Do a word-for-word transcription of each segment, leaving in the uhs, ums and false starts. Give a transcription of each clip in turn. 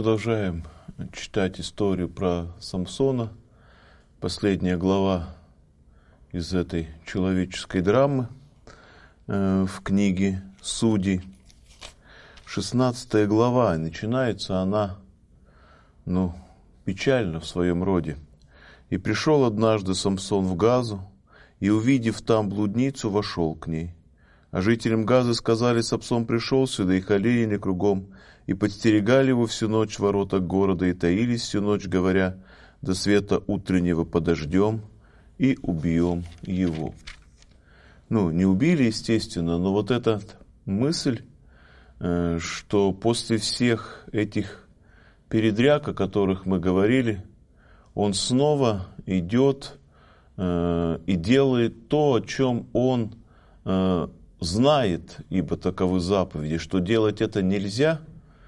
продолжаем читать историю про Самсона. Последняя глава из этой человеческой драмы э, в книге Судей. шестнадцатая глава. Начинается она, ну, печально в своем роде. «И пришел однажды Самсон в Газу, и, увидев там блудницу, вошел к ней. А жителям Газы сказали: Самсон пришел сюда, и халили кругом, и подстерегали его всю ночь в воротах города, и таились всю ночь, говоря: до света утреннего подождем и убьем его». Ну, не убили, естественно, но вот эта мысль, что после всех этих передряг, о которых мы говорили, он снова идет и делает то, о чем он знает, ибо таковы заповеди, что делать это нельзя.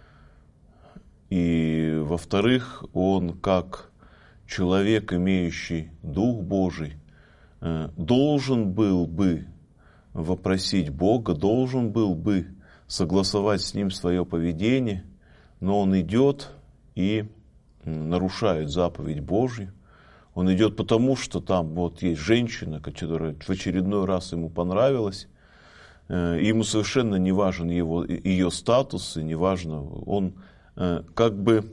И, во-вторых, он, как человек, имеющий Дух Божий, должен был бы вопросить Бога, должен был бы согласовать с Ним свое поведение, но он идет и нарушает заповедь Божью. Он идет потому, что там вот есть женщина, которая в очередной раз ему понравилась. Ему совершенно не важен его, ее статус, и не важно, он как бы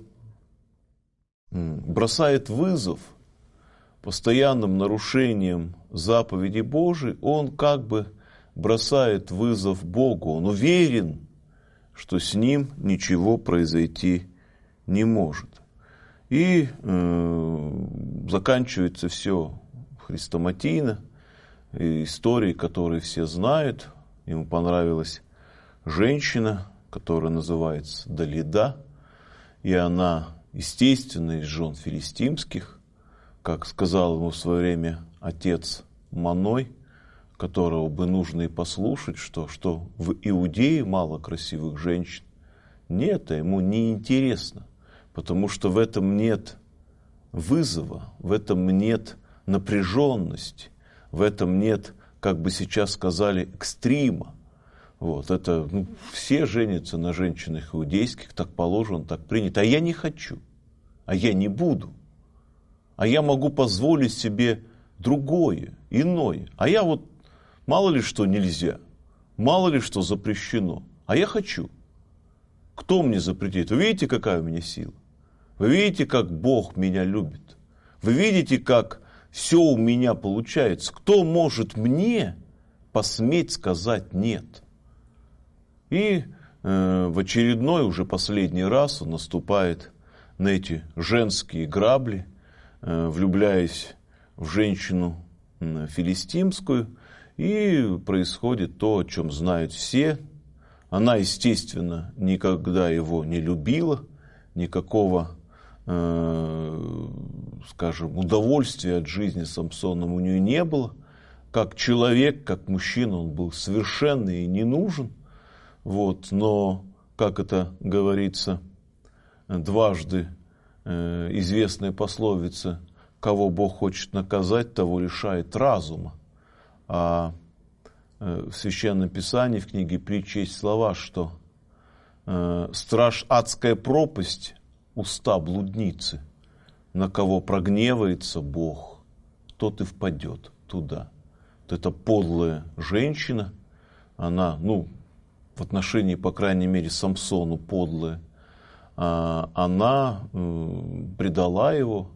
бросает вызов постоянным нарушением заповеди Божией, он как бы бросает вызов Богу, он уверен, что с ним ничего произойти не может. И э, заканчивается все хрестоматийно, историей, которые все знают. Ему понравилась женщина, которая называется Далида, и она, естественно, из жен филистимских, как сказал ему в свое время отец Маной, которого бы нужно и послушать, что, что в Иудее мало красивых женщин. Нет, а ему не интересно, потому что в этом нет вызова, в этом нет напряженности, в этом нет, как бы сейчас сказали, экстрима. Вот, это, ну, все женятся на женщинах иудейских, так положено, так принято. А я не хочу, а я не буду. А я могу позволить себе другое, иное. А я вот, мало ли что нельзя, мало ли что запрещено, а я хочу. Кто мне запретит? Вы видите, какая у меня сила? Вы видите, как Бог меня любит? Вы видите, как все у меня получается? Кто может мне посметь сказать нет? И э, в очередной, уже последний раз он наступает на эти женские грабли, э, влюбляясь в женщину э, филистимскую, и происходит то, о чем знают все. Она, естественно, никогда его не любила, никакого, э, скажем, удовольствия от жизни с Самсоном у нее не было. Как человек, как мужчина он был совершенно и не нужен. Вот, но, как это говорится, дважды э, известная пословица: кого Бог хочет наказать, того лишает разума. А э, в Священном Писании, в книге Притч есть слова, что э, страж адская пропасть, уста блудницы, на кого прогневается Бог, тот и впадет туда. Вот эта подлая женщина, она, ну, в отношении, по крайней мере, Самсону подлая, она предала его,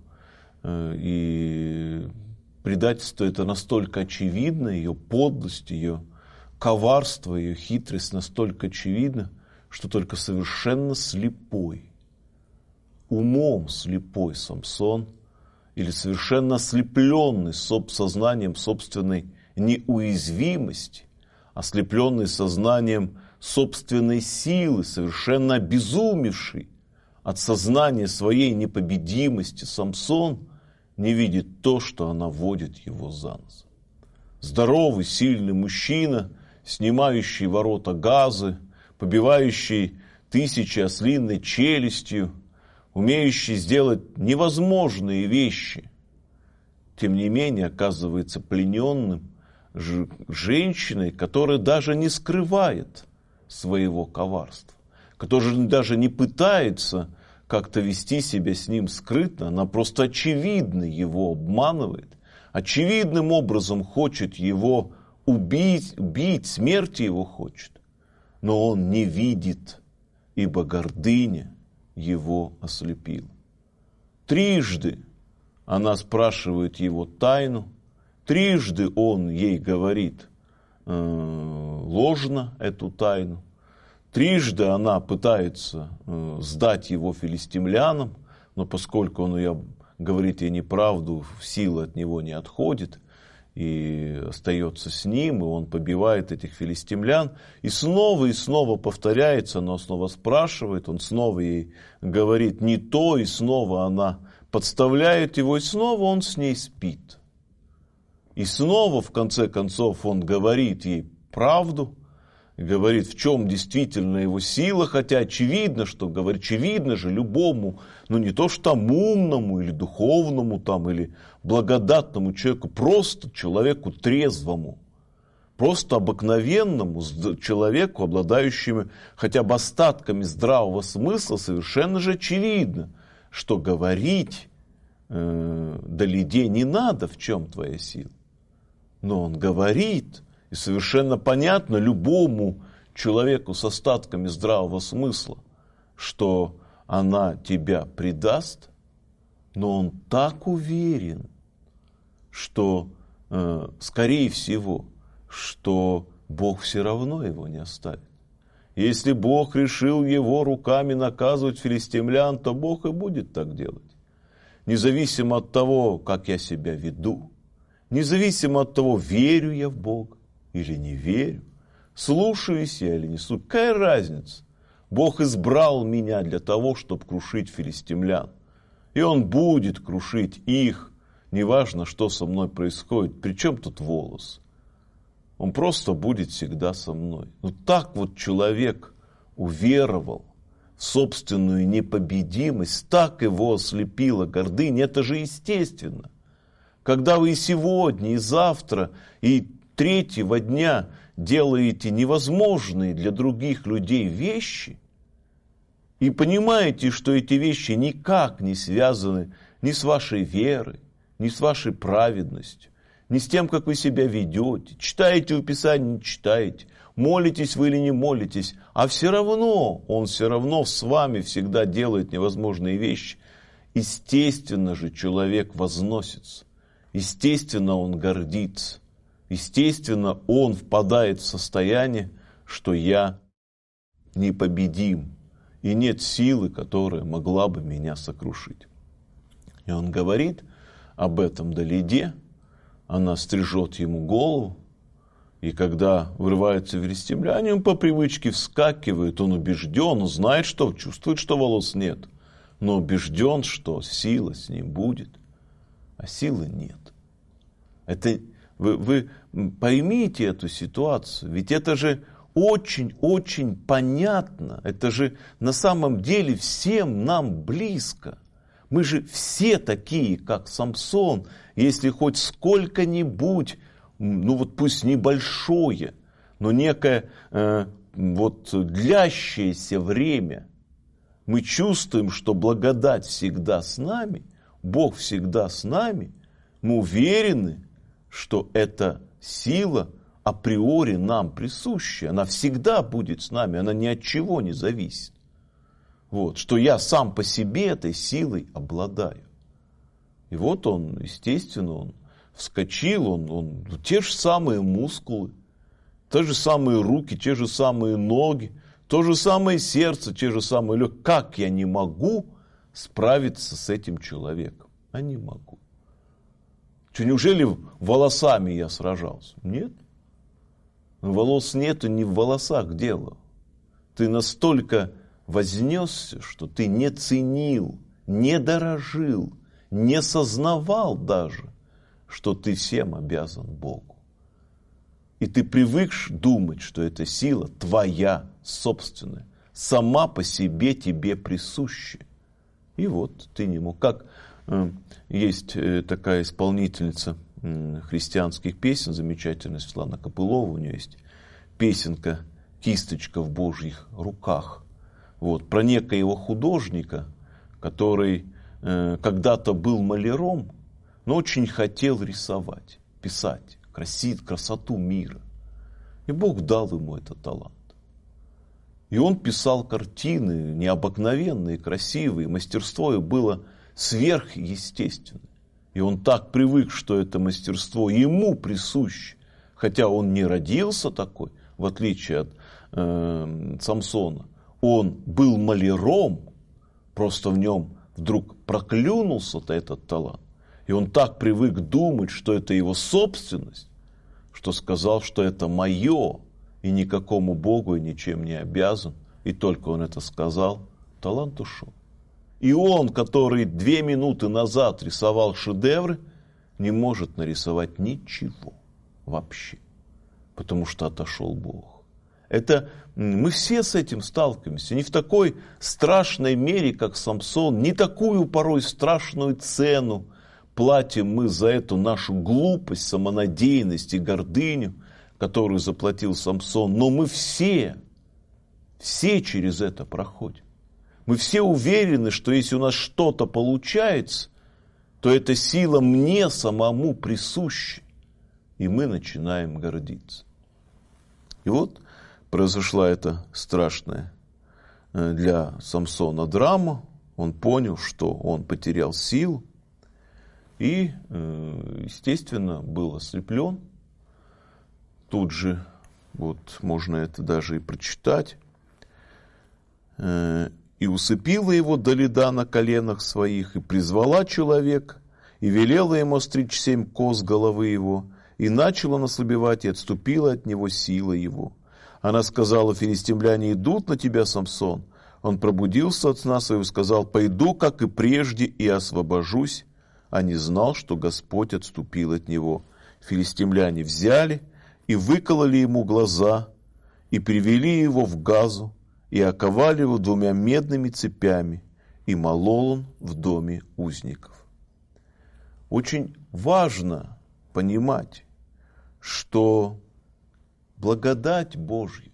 и предательство это настолько очевидно, ее подлость, ее коварство, ее хитрость настолько очевидна, что только совершенно слепой, умом слепой Самсон, или совершенно ослепленный сознанием собственной неуязвимости, ослепленный сознанием собственной силы, совершенно обезумевший от сознания своей непобедимости, Самсон не видит то, что она водит его за нос. Здоровый, сильный мужчина, снимающий ворота Газы, побивающий тысячи ослиной челюстью, умеющий сделать невозможные вещи, тем не менее оказывается плененным женщиной, которая даже не скрывает своего коварства, которая даже не пытается как-то вести себя с ним скрытно, она просто очевидно его обманывает, очевидным образом хочет его убить, убить, смерти его хочет. Но он не видит, ибо гордыня его ослепила. Трижды она спрашивает его тайну, трижды он ей говорит э, ложно эту тайну, трижды она пытается э, сдать его филистимлянам, но поскольку он ее говорит ей неправду, сила от него не отходит, и остается с ним, и он побивает этих филистимлян, и снова и снова повторяется, она снова спрашивает, он снова ей говорит не то, и снова она подставляет его, и снова он с ней спит. И снова, в конце концов, он говорит ей правду, говорит, в чем действительно его сила, хотя очевидно, что говорит, очевидно же любому, ну не то что там умному или духовному там, или благодатному человеку, просто человеку трезвому, просто обыкновенному человеку, обладающему хотя бы остатками здравого смысла, совершенно же очевидно, что говорить э, Далиде не надо, в чем твоя сила. Но он говорит. И совершенно понятно любому человеку с остатками здравого смысла, что она тебя предаст, но он так уверен, что, э, скорее всего, что Бог все равно его не оставит. Если Бог решил его руками наказывать филистимлян, то Бог и будет так делать. Независимо от того, как я себя веду, независимо от того, верю я в Бога или не верю, слушаюсь я или не слушаюсь, какая разница? Бог избрал меня для того, чтобы крушить филистимлян. И Он будет крушить их, неважно, что со мной происходит. Причем тут волос? Он просто будет всегда со мной. Ну так вот человек уверовал в собственную непобедимость, так его ослепила гордыня. Это же естественно. Когда вы и сегодня, и завтра, и третьего дня делаете невозможные для других людей вещи и понимаете, что эти вещи никак не связаны ни с вашей верой, ни с вашей праведностью, ни с тем, как вы себя ведете, читаете у Писания, не читаете, молитесь вы или не молитесь, а все равно, Он все равно с вами всегда делает невозможные вещи. Естественно же, человек возносится, естественно, он гордится. Естественно, он впадает в состояние, что я непобедим, и нет силы, которая могла бы меня сокрушить. И он говорит об этом Далиде, она стрижет ему голову, и когда вырываются филистимляне, он по привычке вскакивает, он убежден, он знает, что чувствует, что волос нет, но убежден, что сила с ним будет, а силы нет. Это Вы, вы поймите эту ситуацию, ведь это же очень-очень понятно, это же на самом деле всем нам близко. Мы же все такие, как Самсон, если хоть сколько-нибудь, ну вот пусть небольшое, но некое э, вот длящееся время, мы чувствуем, что благодать всегда с нами, Бог всегда с нами, мы уверены, что эта сила априори нам присуща, она всегда будет с нами, она ни от чего не зависит. Вот, что я сам по себе этой силой обладаю. И вот он, естественно, он вскочил, он, он те же самые мускулы, те же самые руки, те же самые ноги, то же самое сердце, те же самые легкие. Как я не могу справиться с этим человеком? А не могу. Что, неужели волосами я сражался? Нет. Волос нету, не в волосах дело. Ты настолько вознесся, что ты не ценил, не дорожил, не сознавал даже, что ты всем обязан Богу. И ты привык думать, что эта сила твоя, собственная, сама по себе тебе присуща. И вот ты не мог. Как э, есть э, такая исполнительница э, христианских песен, замечательная Светлана Копылова, у нее есть песенка «Кисточка в Божьих руках». Вот, про некоего художника, который э, когда-то был маляром, но очень хотел рисовать, писать красить, красоту мира. И Бог дал ему этот талант. И он писал картины необыкновенные, красивые, мастерство его было сверхъестественное. И он так привык, что это мастерство ему присуще, хотя он не родился такой, в отличие от э, Самсона. Он был маляром, просто в нем вдруг проклюнулся-то этот талант. И он так привык думать, что это его собственность, что сказал, что это мое, и никакому Богу и ничем не обязан. И только он это сказал, талант ушел. И он, который две минуты назад рисовал шедевры, не может нарисовать ничего вообще, потому что отошел Бог. Это мы все с этим сталкиваемся, не в такой страшной мере, как Самсон, не такую порой страшную цену платим мы за эту нашу глупость, самонадеянность и гордыню, которую заплатил Самсон. Но мы все, все через это проходим. Мы все уверены, что если у нас что-то получается, то эта сила мне самому присуща. И мы начинаем гордиться. И вот произошла эта страшная для Самсона драма. Он понял, что он потерял силу. И, естественно, был ослеплен. Тут же, вот можно это даже и прочитать. «И усыпила его Далида на коленах своих, и призвала человека, и велела ему остричь семь коз головы его, и начала наслабевать, и отступила от него сила его. Она сказала: филистимляне идут на тебя, Самсон. Он пробудился от сна своего и сказал: пойду, как и прежде, и освобожусь, а не знал, что Господь отступил от него. Филистимляне взяли и выкололи ему глаза, и привели его в Газу, и оковали его двумя медными цепями, и молол он в доме узников». Очень важно понимать, что благодать Божья,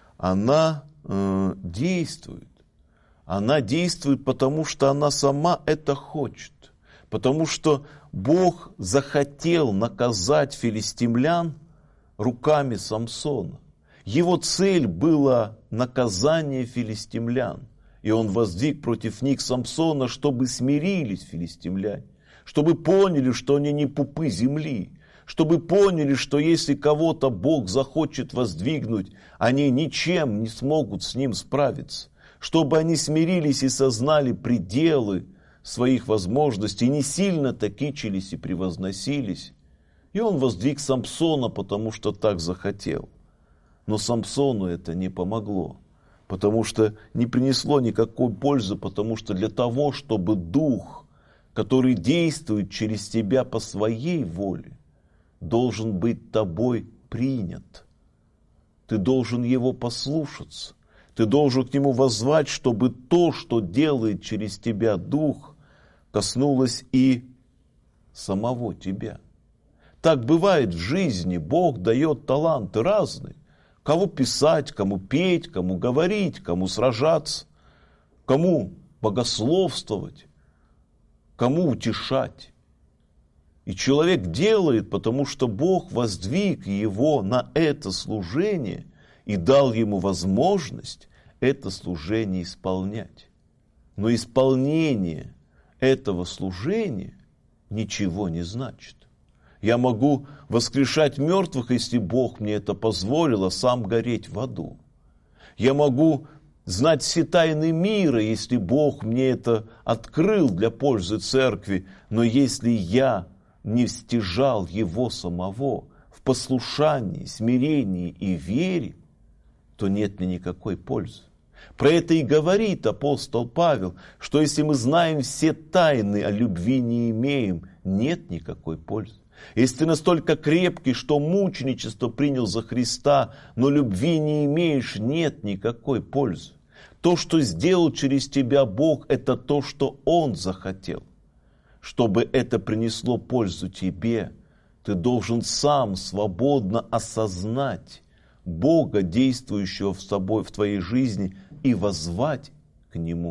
она э, действует. Она действует, потому что она сама это хочет. Потому что Бог захотел наказать филистимлян руками Самсона. Его цель была наказание филистимлян. И он воздвиг против них Самсона, чтобы смирились филистимляне, чтобы поняли, что они не пупы земли, чтобы поняли, что если кого-то Бог захочет воздвигнуть, они ничем не смогут с ним справиться, чтобы они смирились и сознали пределы своих возможностей, не сильно-то кичились и превозносились. И он воздвиг Самсона, потому что так захотел. Но Самсону это не помогло, потому что не принесло никакой пользы, потому что для того, чтобы дух, который действует через тебя по своей воле, должен быть тобой принят. Ты должен его послушаться. Ты должен к нему воззвать, чтобы то, что делает через тебя дух, коснулось и самого тебя. Так бывает в жизни. Бог дает таланты разные. Кому писать, кому петь, кому говорить, кому сражаться, кому богословствовать, кому утешать. И человек делает, потому что Бог воздвиг его на это служение и дал ему возможность это служение исполнять. Но исполнение этого служения ничего не значит. Я могу воскрешать мертвых, если Бог мне это позволил, а сам гореть в аду. Я могу знать все тайны мира, если Бог мне это открыл для пользы церкви, но если я не стяжал его самого в послушании, смирении и вере, то нет мне никакой пользы. Про это и говорит апостол Павел, что если мы знаем все тайны, а любви не имеем, нет никакой пользы. Если ты настолько крепкий, что мученичество принял за Христа, но любви не имеешь, нет никакой пользы. То, что сделал через тебя Бог, это то, что Он захотел. Чтобы это принесло пользу тебе, ты должен сам свободно осознать Бога, действующего в тобой, в твоей жизни, и воззвать к Нему,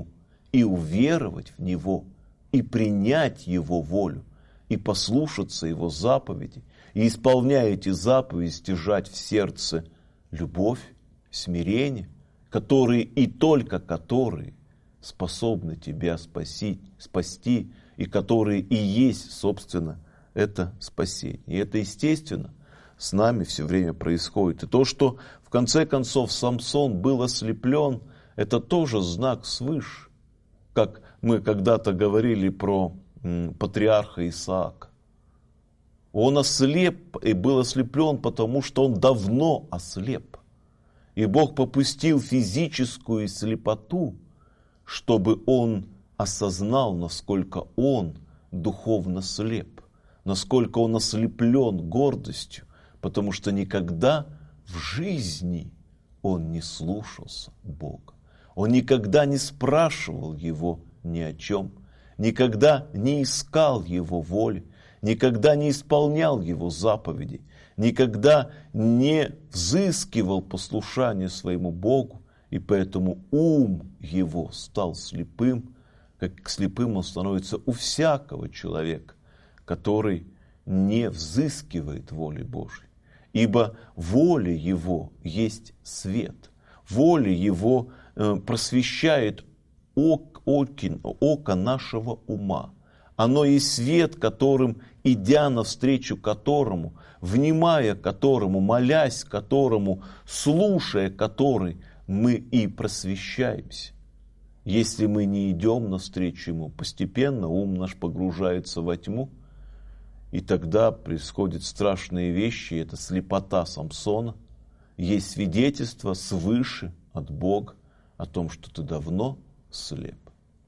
и уверовать в Него, и принять Его волю, и послушаться Его заповедей, и, исполняя эти заповеди, стяжать в сердце любовь, смирение, которые и только которые способны тебя спасти, спасти, и которые и есть, собственно, это спасение. И это, естественно, с нами все время происходит. И то, что в конце концов Самсон был ослеплен, это тоже знак свыше. Как мы когда-то говорили про м, патриарха Исаака. Он ослеп и был ослеплен, потому что он давно ослеп. И Бог попустил физическую слепоту, чтобы он осознал, насколько он духовно слеп, насколько он ослеплен гордостью, потому что никогда в жизни он не слушался Бога. Он никогда не спрашивал Его ни о чем, никогда не искал Его воли, никогда не исполнял Его заповедей, никогда не взыскивал послушание своему Богу, и поэтому ум его стал слепым, как слепым он становится у всякого человека, который не взыскивает воли Божьей. Ибо воля его есть свет, воля его э, просвещает ок, окин, око нашего ума. Оно есть свет, которым, идя навстречу которому, внимая которому, молясь которому, слушая который, мы и просвещаемся. Если мы не идем навстречу ему, постепенно ум наш погружается во тьму, и тогда происходят страшные вещи, это слепота Самсона. Есть свидетельство свыше от Бога о том, что ты давно слеп.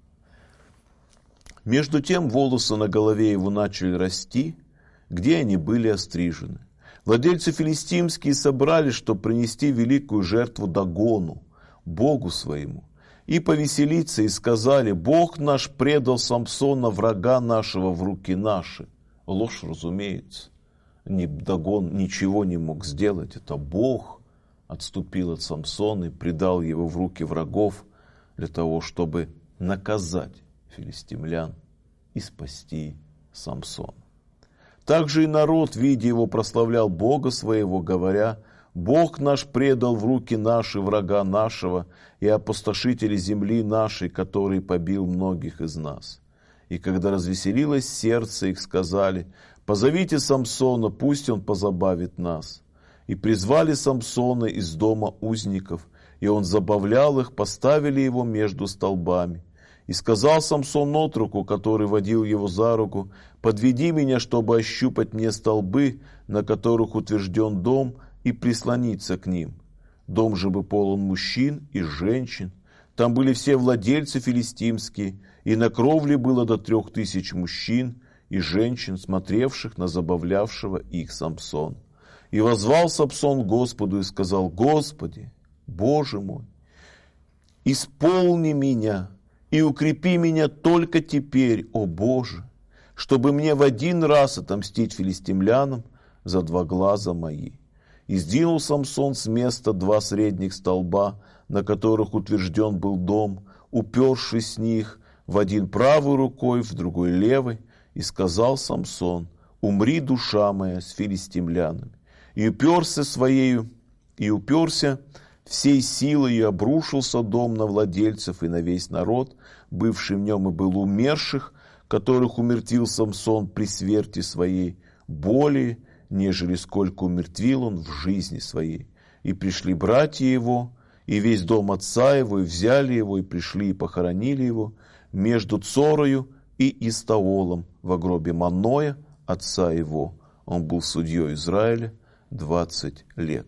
Между тем волосы на голове его начали расти, где они были острижены. Владельцы филистимские собрались, чтобы принести великую жертву Дагону, Богу своему, и повеселиться, и сказали: Бог наш предал Самсона, врага нашего, в руки наши. Ложь, разумеется. Ни Дагон ничего не мог сделать. Это Бог отступил от Самсона и предал его в руки врагов для того, чтобы наказать филистимлян и спасти Самсона. Также и народ, видя его, прославлял Бога своего, говоря: Бог наш предал в руки наши врага нашего и опустошители земли нашей, который побил многих из нас. И когда развеселилось сердце их, сказали: позовите Самсона, пусть он позабавит нас. И призвали Самсона из дома узников, и он забавлял их, поставили его между столбами. И сказал Самсон отроку, который водил его за руку: подведи меня, чтобы ощупать мне столбы, на которых утвержден дом, и прислониться к ним. Дом же был полон мужчин и женщин. Там были все владельцы филистимские, и на кровле было до трех тысяч мужчин и женщин, смотревших на забавлявшего их Самсона. И воззвал Самсон Господу и сказал: Господи, Боже мой, исполни меня и укрепи меня только теперь, о Боже, чтобы мне в один раз отомстить филистимлянам за два глаза мои. И сдвинул Самсон с места два средних столба, на которых утвержден был дом, упершись с них в один правой рукой, в другой левой, и сказал Самсон: умри, душа моя, с филистимлянами. И уперся своею, и уперся всей силой, и обрушился дом на владельцев и на весь народ, бывший в нем, и был умерших, которых умертвил Самсон при смерти своей, более, нежели сколько умертвил он в жизни своей. И пришли братья его, и весь дом отца его, и взяли его, и пришли, и похоронили его между Цорою и Истаолом во гробе Маноя, отца его. Он был судьей Израиля двадцать лет.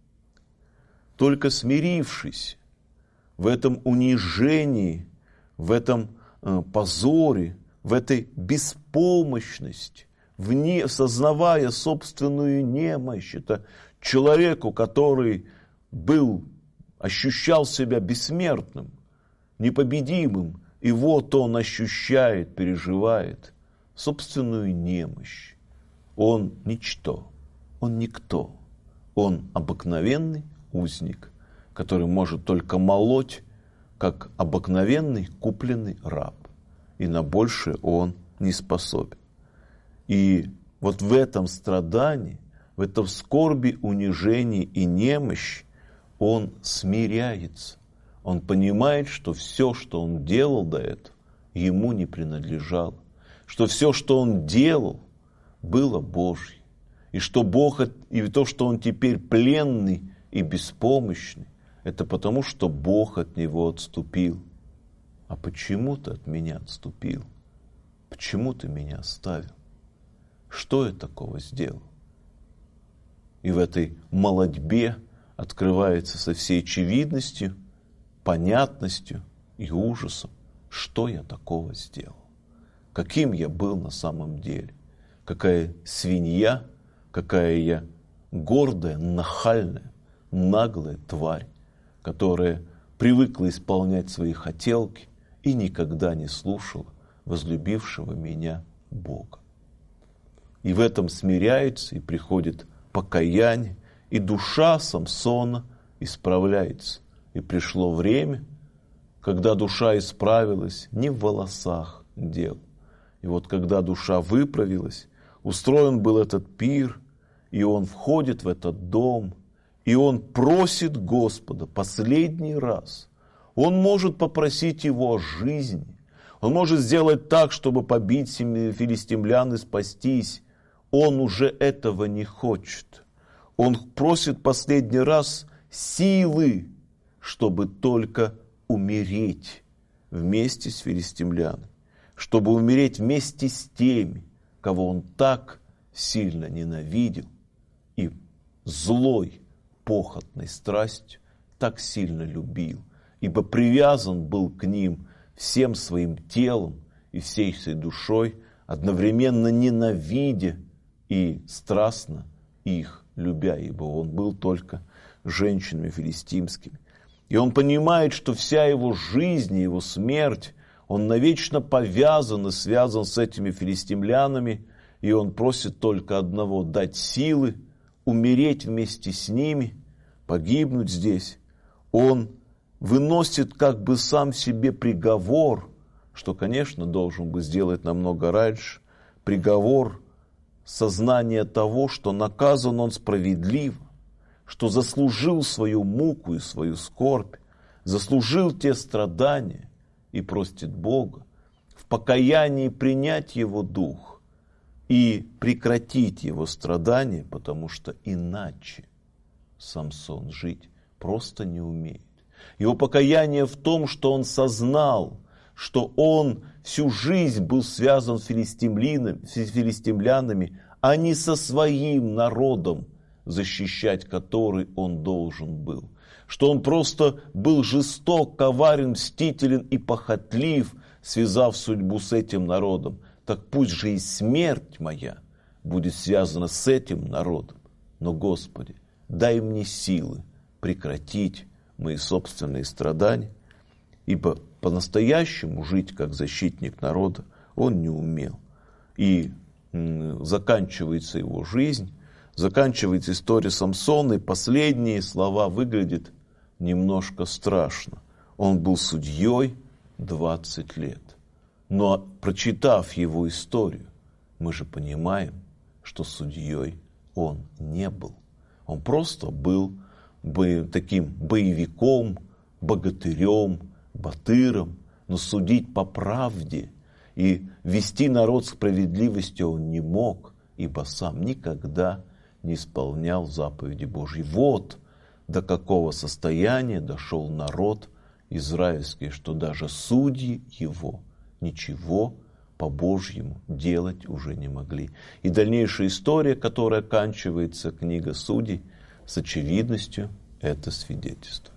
Только смирившись в этом унижении, в этом э, позоре, в этой беспомощности, вне, сознавая собственную немощь, это человеку, который был, ощущал себя бессмертным, непобедимым, и вот он ощущает, переживает собственную немощь. Он ничто, он никто, он обыкновенный узник, который может только молоть как обыкновенный купленный раб. И на большее он не способен. И вот в этом страдании, в этом скорби, унижении и немощи он смиряется. Он понимает, что все, что он делал до этого, ему не принадлежало. Что все, что он делал, было Божье. И что Бог, и то, что он теперь пленный и беспомощный, это потому, что Бог от него отступил. А почему ты от меня отступил? Почему ты меня оставил? Что я такого сделал? И в этой молотьбе открывается со всей очевидностью, понятностью и ужасом, что я такого сделал. Каким я был на самом деле. Какая свинья, какая я гордая, нахальная, наглая тварь, которая привыкла исполнять свои хотелки и никогда не слушала возлюбившего меня Бога. И в этом смиряется и приходит покаяние, и душа Самсона исправляется. И пришло время, когда душа исправилась не в волосах дел. И вот когда душа выправилась, устроен был этот пир, и он входит в этот дом, и он просит Господа последний раз. Он может попросить его о жизни. Он может сделать так, чтобы побить филистимлян и спастись. Он уже этого не хочет. Он просит последний раз силы, чтобы только умереть вместе с филистимлянами. Чтобы умереть вместе с теми, кого он так сильно ненавидел и злой, похотной страстью так сильно любил, ибо привязан был к ним всем своим телом и всей своей душой, одновременно ненавидя и страстно их любя, ибо он был только женщинами филистимскими. И он понимает, что вся его жизнь и его смерть, он навечно повязан и связан с этими филистимлянами, и он просит только одного – дать силы, умереть вместе с ними, погибнуть здесь. Он выносит как бы сам себе приговор, что, конечно, должен бы сделать намного раньше, приговор сознания того, что наказан он справедливо, что заслужил свою муку и свою скорбь, заслужил те страдания и просит Бога в покаянии принять его дух и прекратить его страдания, потому что иначе Самсон жить просто не умеет. Его покаяние в том, что он сознал, что он всю жизнь был связан с филистимлянами, а не со своим народом, защищать который он должен был. Что он просто был жесток, коварен, мстителен и похотлив, связав судьбу с этим народом. Так пусть же и смерть моя будет связана с этим народом. Но, Господи, дай мне силы прекратить мои собственные страдания, ибо по-настоящему жить как защитник народа он не умел. И м, заканчивается его жизнь, заканчивается история Самсона, и последние слова выглядят немножко страшно. Он был судьей двадцать лет. Но прочитав его историю, мы же понимаем, что судьей он не был. Он просто был таким боевиком, богатырем, батыром, но судить по правде и вести народ справедливостью он не мог, ибо сам никогда не исполнял заповеди Божьи. Вот до какого состояния дошел народ израильский, что даже судьи его ничего по-божьему делать уже не могли. И дальнейшая история, которая оканчивается, книга Судей, с очевидностью это свидетельство.